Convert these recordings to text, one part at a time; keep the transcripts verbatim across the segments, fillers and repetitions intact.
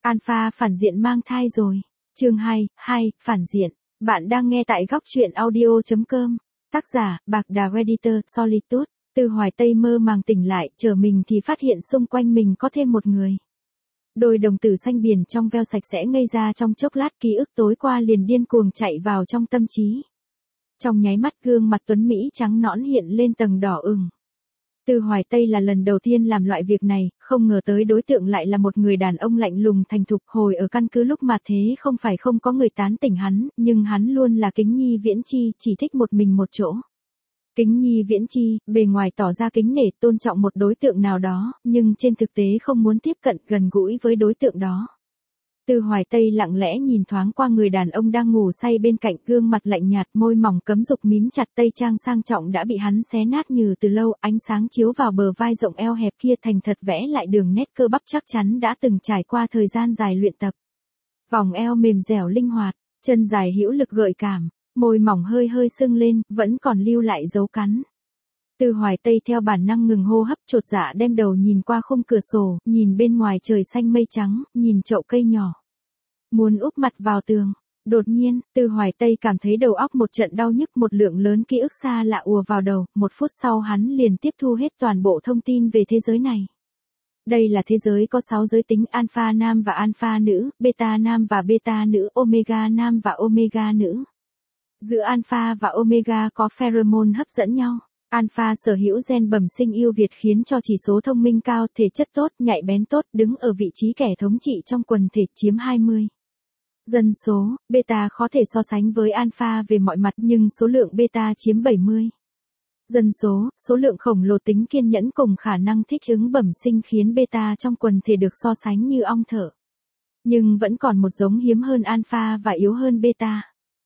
Alpha phản diện mang thai rồi. Chương hai, hai, phản diện. Bạn đang nghe tại góc truyện audio chấm com. Tác giả, Bạc Đà Editor, Solitude. Từ Hoài Tây mơ màng tỉnh lại, trở mình thì phát hiện xung quanh mình có thêm một người. Đôi đồng tử xanh biển trong veo sạch sẽ ngây ra trong chốc lát, ký ức tối qua liền điên cuồng chạy vào trong tâm trí. Trong nháy mắt gương mặt tuấn Mỹ trắng nõn hiện lên tầng đỏ ửng. Từ Hoài Tây là lần đầu tiên làm loại việc này, không ngờ tới đối tượng lại là một người đàn ông lạnh lùng thành thục. Hồi ở căn cứ lúc mà thế không phải không có người tán tỉnh hắn, nhưng hắn luôn là Kính Nhi Viễn Chi, chỉ thích một mình một chỗ. Kính Nhi Viễn Chi, bề ngoài tỏ ra kính nể tôn trọng một đối tượng nào đó, nhưng trên thực tế không muốn tiếp cận gần gũi với đối tượng đó. Từ Hoài Tây lặng lẽ nhìn thoáng qua người đàn ông đang ngủ say bên cạnh, gương mặt lạnh nhạt, môi mỏng cấm dục mím chặt, tây trang sang trọng đã bị hắn xé nát như từ lâu, ánh sáng chiếu vào bờ vai rộng eo hẹp kia thành thật vẽ lại đường nét cơ bắp chắc chắn đã từng trải qua thời gian dài luyện tập. Vòng eo mềm dẻo linh hoạt, chân dài hữu lực gợi cảm, môi mỏng hơi hơi sưng lên, vẫn còn lưu lại dấu cắn. Từ Hoài Tây theo bản năng ngừng hô hấp, chột dạ đem đầu nhìn qua khung cửa sổ, nhìn bên ngoài trời xanh mây trắng, nhìn chậu cây nhỏ. Muốn úp mặt vào tường. Đột nhiên, Từ Hoài Tây cảm thấy đầu óc một trận đau nhức, một lượng lớn ký ức xa lạ ùa vào đầu, một phút sau hắn liền tiếp thu hết toàn bộ thông tin về thế giới này. Đây là thế giới có sáu giới tính, alpha nam và alpha nữ, beta nam và beta nữ, omega nam và omega nữ. Giữa alpha và omega có pheromone hấp dẫn nhau. Alpha sở hữu gen bẩm sinh ưu việt khiến cho chỉ số thông minh cao, thể chất tốt, nhạy bén tốt, đứng ở vị trí kẻ thống trị trong quần thể, chiếm hai mươi. Dân số, beta khó thể so sánh với alpha về mọi mặt, nhưng số lượng beta chiếm bảy mươi. Dân số, số lượng khổng lồ, tính kiên nhẫn cùng khả năng thích ứng bẩm sinh khiến beta trong quần thể được so sánh như ong thở. Nhưng vẫn còn một giống hiếm hơn alpha và yếu hơn beta.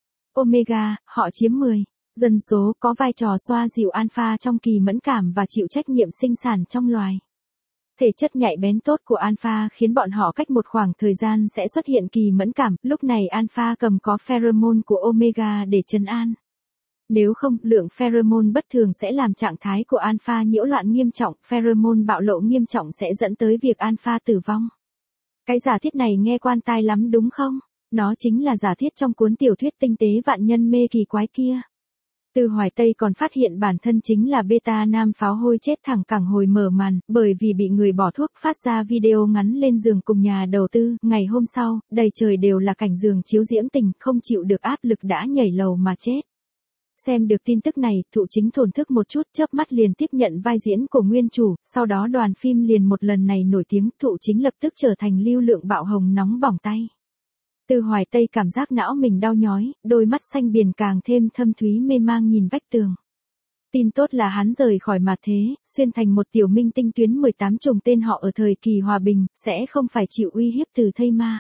Omega, họ chiếm mười. Dân số, có vai trò xoa dịu alpha trong kỳ mẫn cảm và chịu trách nhiệm sinh sản trong loài. Thể chất nhạy bén tốt của alpha khiến bọn họ cách một khoảng thời gian sẽ xuất hiện kỳ mẫn cảm, lúc này alpha cầm có pheromone của omega để trấn an. Nếu không, lượng pheromone bất thường sẽ làm trạng thái của alpha nhiễu loạn nghiêm trọng, pheromone bạo lộ nghiêm trọng sẽ dẫn tới việc alpha tử vong. Cái giả thiết này nghe quan tai lắm đúng không? Nó chính là giả thiết trong cuốn tiểu thuyết tinh tế vạn nhân mê kỳ quái kia. Từ Hoài Tây còn phát hiện bản thân chính là beta nam pháo hôi chết thẳng cẳng hồi mở màn, bởi vì bị người bỏ thuốc, phát ra video ngắn lên giường cùng nhà đầu tư. Ngày hôm sau, đầy trời đều là cảnh giường chiếu diễm tình, không chịu được áp lực đã nhảy lầu mà chết. Xem được tin tức này, Thụ Chính thổn thức một chút, chớp mắt liền tiếp nhận vai diễn của nguyên chủ, sau đó đoàn phim liền một lần này nổi tiếng, Thụ Chính lập tức trở thành lưu lượng bạo hồng nóng bỏng tay. Từ Hoài Tây cảm giác não mình đau nhói, đôi mắt xanh biển càng thêm thâm thúy mê mang nhìn vách tường. Tin tốt là hắn rời khỏi mặt thế, xuyên thành một tiểu minh tinh tuyến mười tám trùng tên họ ở thời kỳ hòa bình, sẽ không phải chịu uy hiếp từ thây ma.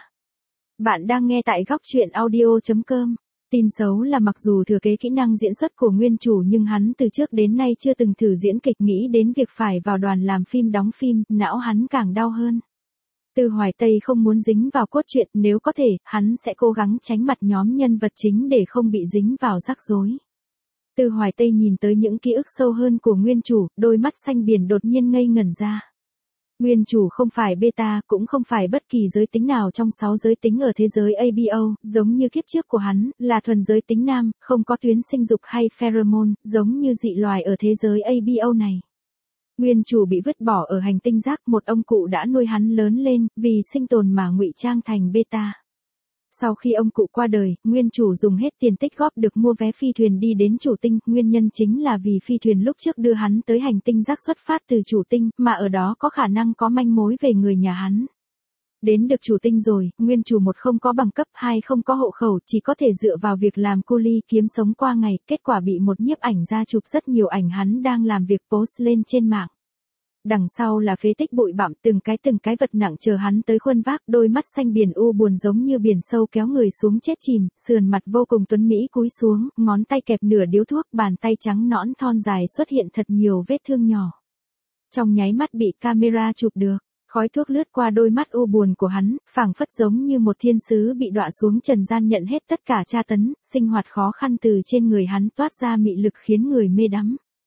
Bạn đang nghe tại góc truyện audio chấm com. Tin xấu là mặc dù thừa kế kỹ năng diễn xuất của nguyên chủ nhưng hắn từ trước đến nay chưa từng thử diễn kịch, nghĩ đến việc phải vào đoàn làm phim đóng phim, não hắn càng đau hơn. Từ Hoài Tây không muốn dính vào cốt truyện, nếu có thể, hắn sẽ cố gắng tránh mặt nhóm nhân vật chính để không bị dính vào rắc rối. Từ Hoài Tây nhìn tới những ký ức sâu hơn của nguyên chủ, đôi mắt xanh biển đột nhiên ngây ngẩn ra. Nguyên chủ không phải beta, cũng không phải bất kỳ giới tính nào trong sáu giới tính ở thế giới a bê o, giống như kiếp trước của hắn, là thuần giới tính nam, không có tuyến sinh dục hay pheromone, giống như dị loài ở thế giới a bê o này. Nguyên chủ bị vứt bỏ ở hành tinh rác, một ông cụ đã nuôi hắn lớn lên, vì sinh tồn mà ngụy trang thành beta. Sau khi ông cụ qua đời, nguyên chủ dùng hết tiền tích góp được mua vé phi thuyền đi đến chủ tinh, nguyên nhân chính là vì phi thuyền lúc trước đưa hắn tới hành tinh rác xuất phát từ chủ tinh, mà ở đó có khả năng có manh mối về người nhà hắn. Đến được chủ tinh rồi, nguyên chủ một không có bằng cấp, hai không có hộ khẩu, chỉ có thể dựa vào việc làm cu li kiếm sống qua ngày, kết quả bị một nhiếp ảnh gia chụp rất nhiều ảnh hắn đang làm việc post lên trên mạng. Đằng sau là phế tích bụi bặm, từng cái từng cái vật nặng chờ hắn tới khuân vác, đôi mắt xanh biển u buồn giống như biển sâu kéo người xuống chết chìm, sườn mặt vô cùng tuấn mỹ cúi xuống, ngón tay kẹp nửa điếu thuốc, bàn tay trắng nõn thon dài xuất hiện thật nhiều vết thương nhỏ. Trong nháy mắt bị camera chụp được. Khói thuốc lướt qua đôi mắt u buồn của hắn, phảng phất giống như một thiên sứ bị đọa xuống trần gian nhận hết tất cả tra tấn, sinh hoạt khó khăn từ trên người hắn toát ra mị lực khiến người mê đắm.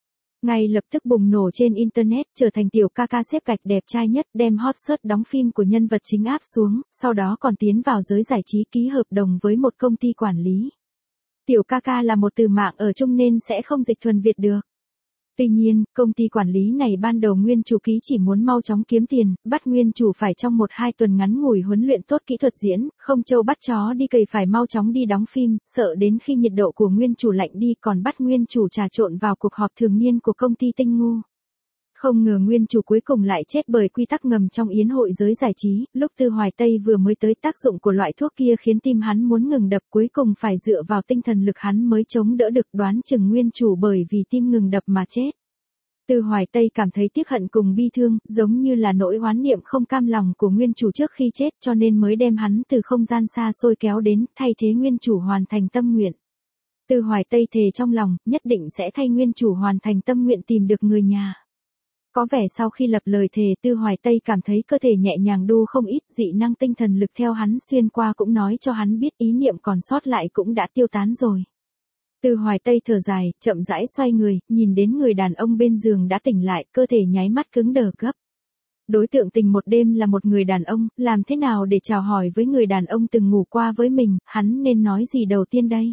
ngay lập tức bùng nổ trên Internet, trở thành tiểu ca ca xếp gạch đẹp trai nhất, đem hot search đóng phim của nhân vật chính áp xuống, sau đó còn tiến vào giới giải trí ký hợp đồng với một công ty quản lý. Tiểu ca ca là một từ mạng ở chung nên sẽ không dịch thuần Việt được. Tuy nhiên, công ty quản lý này ban đầu nguyên chủ ký chỉ muốn mau chóng kiếm tiền, bắt nguyên chủ phải trong một hai tuần ngắn ngủi huấn luyện tốt kỹ thuật diễn, không trâu bắt chó đi cày phải mau chóng đi đóng phim, sợ đến khi nhiệt độ của nguyên chủ lạnh đi còn bắt nguyên chủ trà trộn vào cuộc họp thường niên của công ty Tinh Ngu. Không ngờ nguyên chủ cuối cùng lại chết bởi quy tắc ngầm trong yến hội giới giải trí, lúc Tư Hoài Tây vừa mới tới tác dụng của loại thuốc kia khiến tim hắn muốn ngừng đập, cuối cùng phải dựa vào tinh thần lực hắn mới chống đỡ được, đoán chừng nguyên chủ bởi vì tim ngừng đập mà chết. Tư Hoài Tây cảm thấy tiếc hận cùng bi thương, giống như là nỗi oán niệm không cam lòng của nguyên chủ trước khi chết, cho nên mới đem hắn từ không gian xa xôi kéo đến, thay thế nguyên chủ hoàn thành tâm nguyện. Tư Hoài Tây thề trong lòng, nhất định sẽ thay nguyên chủ hoàn thành tâm nguyện tìm được người nhà. Có vẻ sau khi lập lời thề, Tư Hoài Tây cảm thấy cơ thể nhẹ nhàng đu không ít, dị năng tinh thần lực theo hắn xuyên qua cũng nói cho hắn biết ý niệm còn sót lại cũng đã tiêu tán rồi. Tư Hoài Tây thở dài, chậm rãi xoay người, nhìn đến người đàn ông bên giường đã tỉnh lại, cơ thể nháy mắt cứng đờ gấp. Đối tượng tình một đêm là một người đàn ông, làm thế nào để chào hỏi với người đàn ông từng ngủ qua với mình, hắn nên nói gì đầu tiên đây?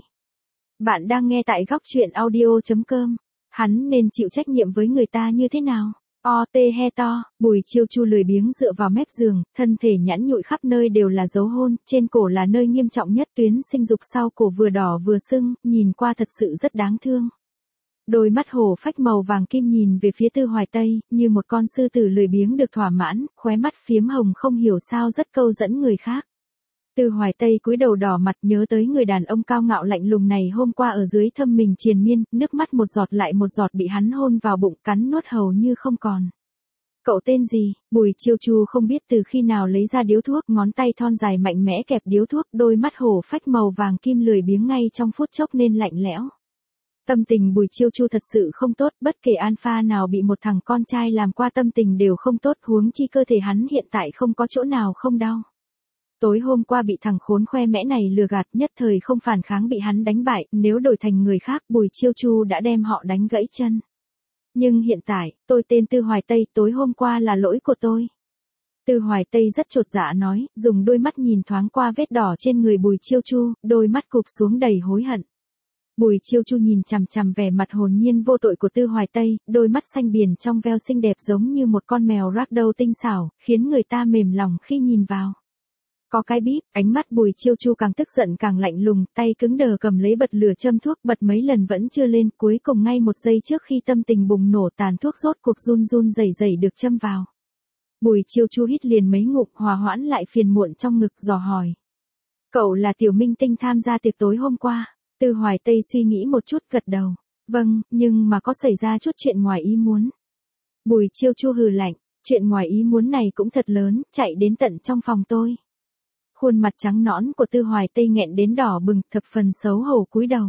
Bạn đang nghe tại góc truyện audio chấm com, hắn nên chịu trách nhiệm với người ta như thế nào? O tê he to, Bùi Chiêu Chu lười biếng dựa vào mép giường, thân thể nhẵn nhụi khắp nơi đều là dấu hôn, trên cổ là nơi nghiêm trọng nhất, tuyến sinh dục sau cổ vừa đỏ vừa sưng, nhìn qua thật sự rất đáng thương. Đôi mắt hổ phách màu vàng kim nhìn về phía Tư Hoài Tây, như một con sư tử lười biếng được thỏa mãn, khóe mắt phiếm hồng không hiểu sao rất câu dẫn người khác. Tư Hoài Tây cúi đầu đỏ mặt nhớ tới người đàn ông cao ngạo lạnh lùng này hôm qua ở dưới thâm mình triền miên, nước mắt một giọt lại một giọt bị hắn hôn vào bụng, cắn nuốt hầu như không còn. Cậu tên gì? Bùi Chiêu Chu không biết từ khi nào lấy ra điếu thuốc, ngón tay thon dài mạnh mẽ kẹp điếu thuốc, đôi mắt hổ phách màu vàng kim lười biếng ngay trong phút chốc nên lạnh lẽo. Tâm tình Bùi Chiêu Chu thật sự không tốt, bất kể alpha nào bị một thằng con trai làm qua tâm tình đều không tốt, huống chi cơ thể hắn hiện tại không có chỗ nào không đau. Tối hôm qua bị thằng khốn khoe mẽ này lừa gạt, nhất thời không phản kháng bị hắn đánh bại, nếu đổi thành người khác Bùi Chiêu Chu đã đem họ đánh gãy chân. Nhưng hiện tại, tôi tên Tư Hoài Tây, tối hôm qua là lỗi của tôi. Tư Hoài Tây rất chột dạ nói, dùng đôi mắt nhìn thoáng qua vết đỏ trên người Bùi Chiêu Chu, đôi mắt cụp xuống đầy hối hận. Bùi Chiêu Chu nhìn chằm chằm vẻ mặt hồn nhiên vô tội của Tư Hoài Tây, đôi mắt xanh biển trong veo xinh đẹp giống như một con mèo ragdoll tinh xảo, khiến người ta mềm lòng khi nhìn vào. Có cái bíp, ánh mắt Bùi Chiêu Chu càng tức giận càng lạnh lùng, tay cứng đờ cầm lấy bật lửa châm thuốc, bật mấy lần vẫn chưa lên, cuối cùng ngay một giây trước khi tâm tình bùng nổ tàn thuốc rốt cuộc run run rẩy rẩy được châm vào. Bùi Chiêu Chu hít liền mấy ngụm, hòa hoãn lại phiền muộn trong ngực, dò hỏi. Cậu là tiểu minh tinh tham gia tiệc tối hôm qua? Tư Hoài Tây suy nghĩ một chút gật đầu. Vâng, nhưng mà có xảy ra chút chuyện ngoài ý muốn. Bùi Chiêu Chu hừ lạnh, chuyện ngoài ý muốn này cũng thật lớn, chạy đến tận trong phòng tôi. Khuôn mặt trắng nõn của Tư Hoài Tây nghẹn đến đỏ bừng, thập phần xấu hổ cúi đầu.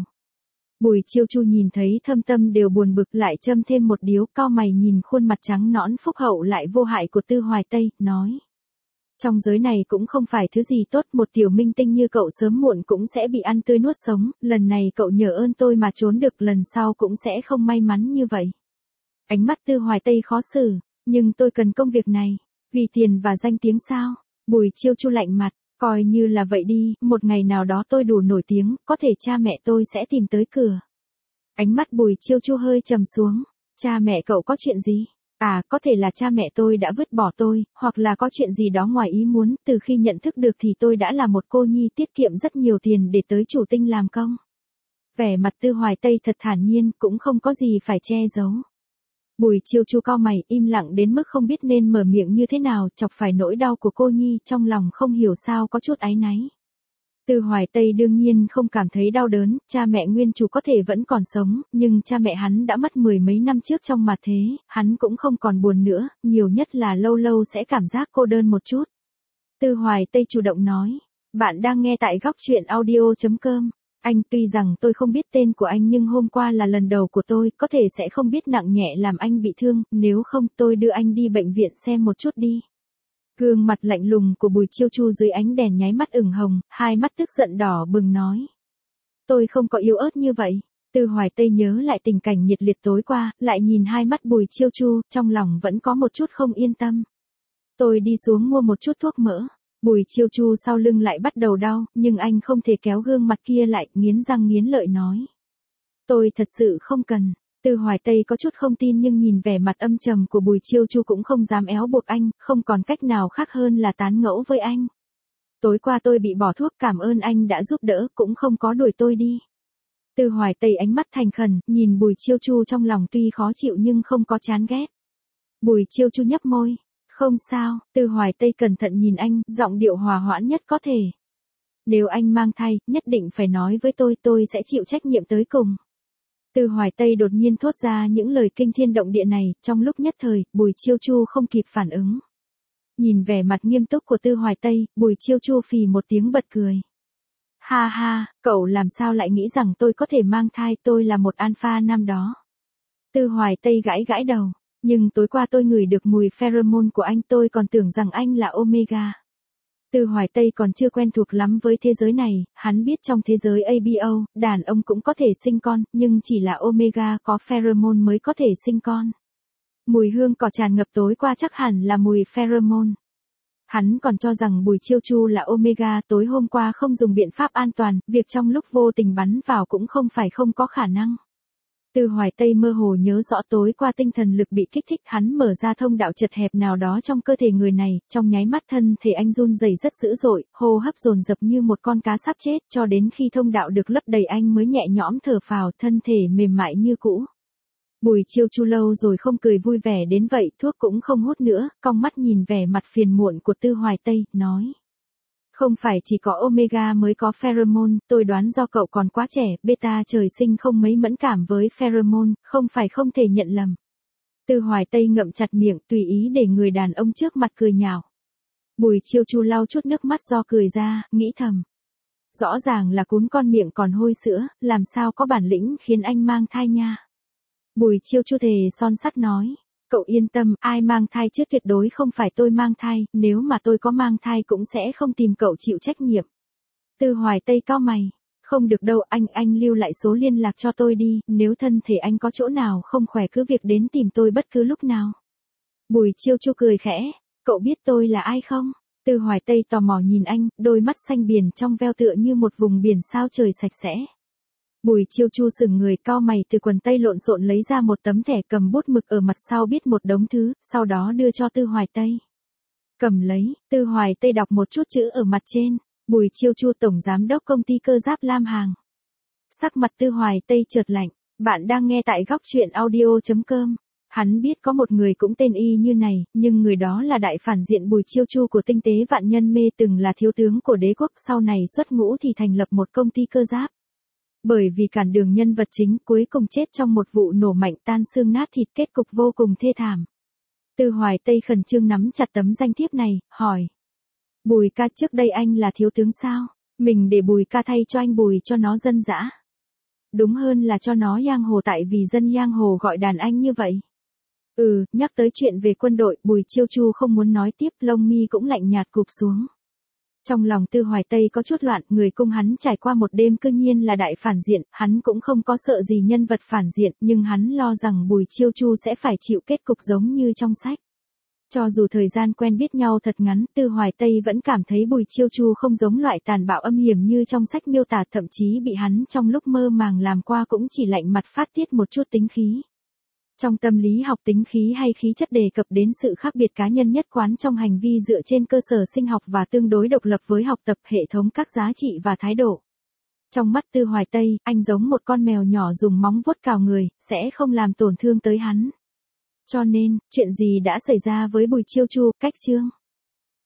Bùi Chiêu Chu nhìn thấy thâm tâm đều buồn bực, lại châm thêm một điếu, cau mày nhìn khuôn mặt trắng nõn phúc hậu lại vô hại của Tư Hoài Tây, nói. Trong giới này cũng không phải thứ gì tốt, một tiểu minh tinh như cậu sớm muộn cũng sẽ bị ăn tươi nuốt sống, lần này cậu nhờ ơn tôi mà trốn được, lần sau cũng sẽ không may mắn như vậy. Ánh mắt Tư Hoài Tây khó xử, nhưng tôi cần công việc này, vì tiền và danh tiếng sao? Bùi Chiêu Chu lạnh mặt. Coi như là vậy đi, một ngày nào đó tôi đủ nổi tiếng, có thể cha mẹ tôi sẽ tìm tới cửa. Ánh mắt Bùi Chiêu Chu hơi trầm xuống. Cha mẹ cậu có chuyện gì? À, có thể là cha mẹ tôi đã vứt bỏ tôi, hoặc là có chuyện gì đó ngoài ý muốn, từ khi nhận thức được thì tôi đã là một cô nhi tiết kiệm rất nhiều tiền để tới chủ tinh làm công. Vẻ mặt Tư Hoài Tây thật thản nhiên, cũng không có gì phải che giấu. Bùi Chiêu Chu cau mày, im lặng đến mức không biết nên mở miệng như thế nào, chọc phải nỗi đau của cô nhi, trong lòng không hiểu sao có chút áy náy. Tư Hoài Tây đương nhiên không cảm thấy đau đớn, cha mẹ nguyên chủ có thể vẫn còn sống, nhưng cha mẹ hắn đã mất mười mấy năm trước trong mặt thế, hắn cũng không còn buồn nữa, nhiều nhất là lâu lâu sẽ cảm giác cô đơn một chút. Tư Hoài Tây chủ động nói, bạn đang nghe tại góc truyện audio chấm com. Anh, tuy rằng tôi không biết tên của anh nhưng hôm qua là lần đầu của tôi, có thể sẽ không biết nặng nhẹ làm anh bị thương, nếu không tôi đưa anh đi bệnh viện xem một chút đi. Gương mặt lạnh lùng của Bùi Chiêu Chu dưới ánh đèn nháy mắt ửng hồng, hai mắt tức giận đỏ bừng nói. Tôi không có yếu ớt như vậy. Tư Hoài Tây nhớ lại tình cảnh nhiệt liệt tối qua, lại nhìn hai mắt Bùi Chiêu Chu, trong lòng vẫn có một chút không yên tâm. Tôi đi xuống mua một chút thuốc mỡ. Bùi Chiêu Chu sau lưng lại bắt đầu đau, nhưng anh không thể kéo gương mặt kia lại, nghiến răng nghiến lợi nói. Tôi thật sự không cần. Tư Hoài Tây có chút không tin nhưng nhìn vẻ mặt âm trầm của Bùi Chiêu Chu cũng không dám éo buộc anh, không còn cách nào khác hơn là tán ngẫu với anh. Tối qua tôi bị bỏ thuốc, cảm ơn anh đã giúp đỡ, cũng không có đuổi tôi đi. Tư Hoài Tây ánh mắt thành khẩn, nhìn Bùi Chiêu Chu trong lòng tuy khó chịu nhưng không có chán ghét. Bùi Chiêu Chu nhấp môi. Không sao, Tư Hoài Tây cẩn thận nhìn anh, giọng điệu hòa hoãn nhất có thể. Nếu anh mang thai, nhất định phải nói với tôi, tôi sẽ chịu trách nhiệm tới cùng. Tư Hoài Tây đột nhiên thốt ra những lời kinh thiên động địa này, trong lúc nhất thời, Bùi Chiêu Chu không kịp phản ứng. Nhìn vẻ mặt nghiêm túc của Tư Hoài Tây, Bùi Chiêu Chu phì một tiếng bật cười. Ha ha, cậu làm sao lại nghĩ rằng tôi có thể mang thai, tôi là một alpha nam đó. Tư Hoài Tây gãi gãi đầu, nhưng tối qua tôi ngửi được mùi pheromone của anh, tôi còn tưởng rằng anh là Omega. Tư Hoài Tây còn chưa quen thuộc lắm với thế giới này, hắn biết trong thế giới a bê o, đàn ông cũng có thể sinh con, nhưng chỉ là Omega có pheromone mới có thể sinh con. Mùi hương cỏ tràn ngập tối qua chắc hẳn là mùi pheromone. Hắn còn cho rằng Bùi Chiêu Chu là Omega, tối hôm qua không dùng biện pháp an toàn, việc trong lúc vô tình bắn vào cũng không phải không có khả năng. Tư Hoài Tây mơ hồ nhớ rõ tối qua tinh thần lực bị kích thích, hắn mở ra thông đạo chật hẹp nào đó trong cơ thể người này, trong nháy mắt thân thể anh run rẩy rất dữ dội, hô hấp dồn dập như một con cá sắp chết, cho đến khi thông đạo được lấp đầy anh mới nhẹ nhõm thở phào, thân thể mềm mại như cũ. Bùi Chiêu Chu lâu rồi không cười vui vẻ đến vậy, thuốc cũng không hút nữa, cong mắt nhìn vẻ mặt phiền muộn của Tư Hoài Tây, nói. Không phải chỉ có Omega mới có pheromone, tôi đoán do cậu còn quá trẻ, beta trời sinh không mấy mẫn cảm với pheromone, không phải không thể nhận lầm. Tư Hoài Tây ngậm chặt miệng, tùy ý để người đàn ông trước mặt cười nhạo. Bùi Chiêu Chu lau chút nước mắt do cười ra, nghĩ thầm. Rõ ràng là cún con miệng còn hôi sữa, làm sao có bản lĩnh khiến anh mang thai nha. Bùi Chiêu Chu thề son sắt nói. Cậu yên tâm, ai mang thai chứ tuyệt đối không phải tôi mang thai, nếu mà tôi có mang thai cũng sẽ không tìm cậu chịu trách nhiệm. Tư Hoài Tây cau mày. Không được đâu, anh, anh lưu lại số liên lạc cho tôi đi, nếu thân thể anh có chỗ nào không khỏe cứ việc đến tìm tôi bất cứ lúc nào. Bùi Chiêu Chu cười khẽ. Cậu biết tôi là ai không? Tư Hoài Tây tò mò nhìn anh, đôi mắt xanh biển trong veo tựa như một vùng biển sao trời sạch sẽ. Bùi Chiêu Chu sững người, cau mày, từ quần tây lộn xộn lấy ra một tấm thẻ, cầm bút mực ở mặt sau viết một đống thứ, sau đó đưa cho Tư Hoài Tây. Cầm lấy, Tư Hoài Tây đọc một chút chữ ở mặt trên, Bùi Chiêu Chu tổng giám đốc công ty cơ giáp Lam Hàng. Sắc mặt Tư Hoài Tây chợt lạnh, bạn đang nghe tại góc truyện audio chấm com. Hắn biết có một người cũng tên y như này, nhưng người đó là đại phản diện Bùi Chiêu Chu của tinh tế vạn nhân mê, từng là thiếu tướng của đế quốc, sau này xuất ngũ thì thành lập một công ty cơ giáp. Bởi vì cản đường nhân vật chính, cuối cùng chết trong một vụ nổ mạnh, tan xương nát thịt, kết cục vô cùng thê thảm. Tư Hoài Tây khẩn trương nắm chặt tấm danh thiếp này, hỏi. Bùi ca, trước đây anh là thiếu tướng sao? Mình để Bùi ca thay cho anh Bùi cho nó dân dã. Đúng hơn là cho nó giang hồ, tại vì dân giang hồ gọi đàn anh như vậy. Ừ, nhắc tới chuyện về quân đội, Bùi Chiêu Chu không muốn nói tiếp, lông mi cũng lạnh nhạt cụp xuống. Trong lòng Tư Hoài Tây có chút loạn, người cung hắn trải qua một đêm cương nhiên là đại phản diện, hắn cũng không có sợ gì nhân vật phản diện, nhưng hắn lo rằng Bùi Chiêu Chu sẽ phải chịu kết cục giống như trong sách. Cho dù thời gian quen biết nhau thật ngắn, Tư Hoài Tây vẫn cảm thấy Bùi Chiêu Chu không giống loại tàn bạo âm hiểm như trong sách miêu tả, thậm chí bị hắn trong lúc mơ màng làm qua cũng chỉ lạnh mặt phát tiết một chút tính khí. Trong tâm lý học, tính khí hay khí chất đề cập đến sự khác biệt cá nhân nhất quán trong hành vi dựa trên cơ sở sinh học và tương đối độc lập với học tập, hệ thống các giá trị và thái độ. Trong mắt Tư Hoài Tây, anh giống một con mèo nhỏ dùng móng vuốt cào người, sẽ không làm tổn thương tới hắn. Cho nên, chuyện gì đã xảy ra với Bùi Chiêu Chu, cách chương.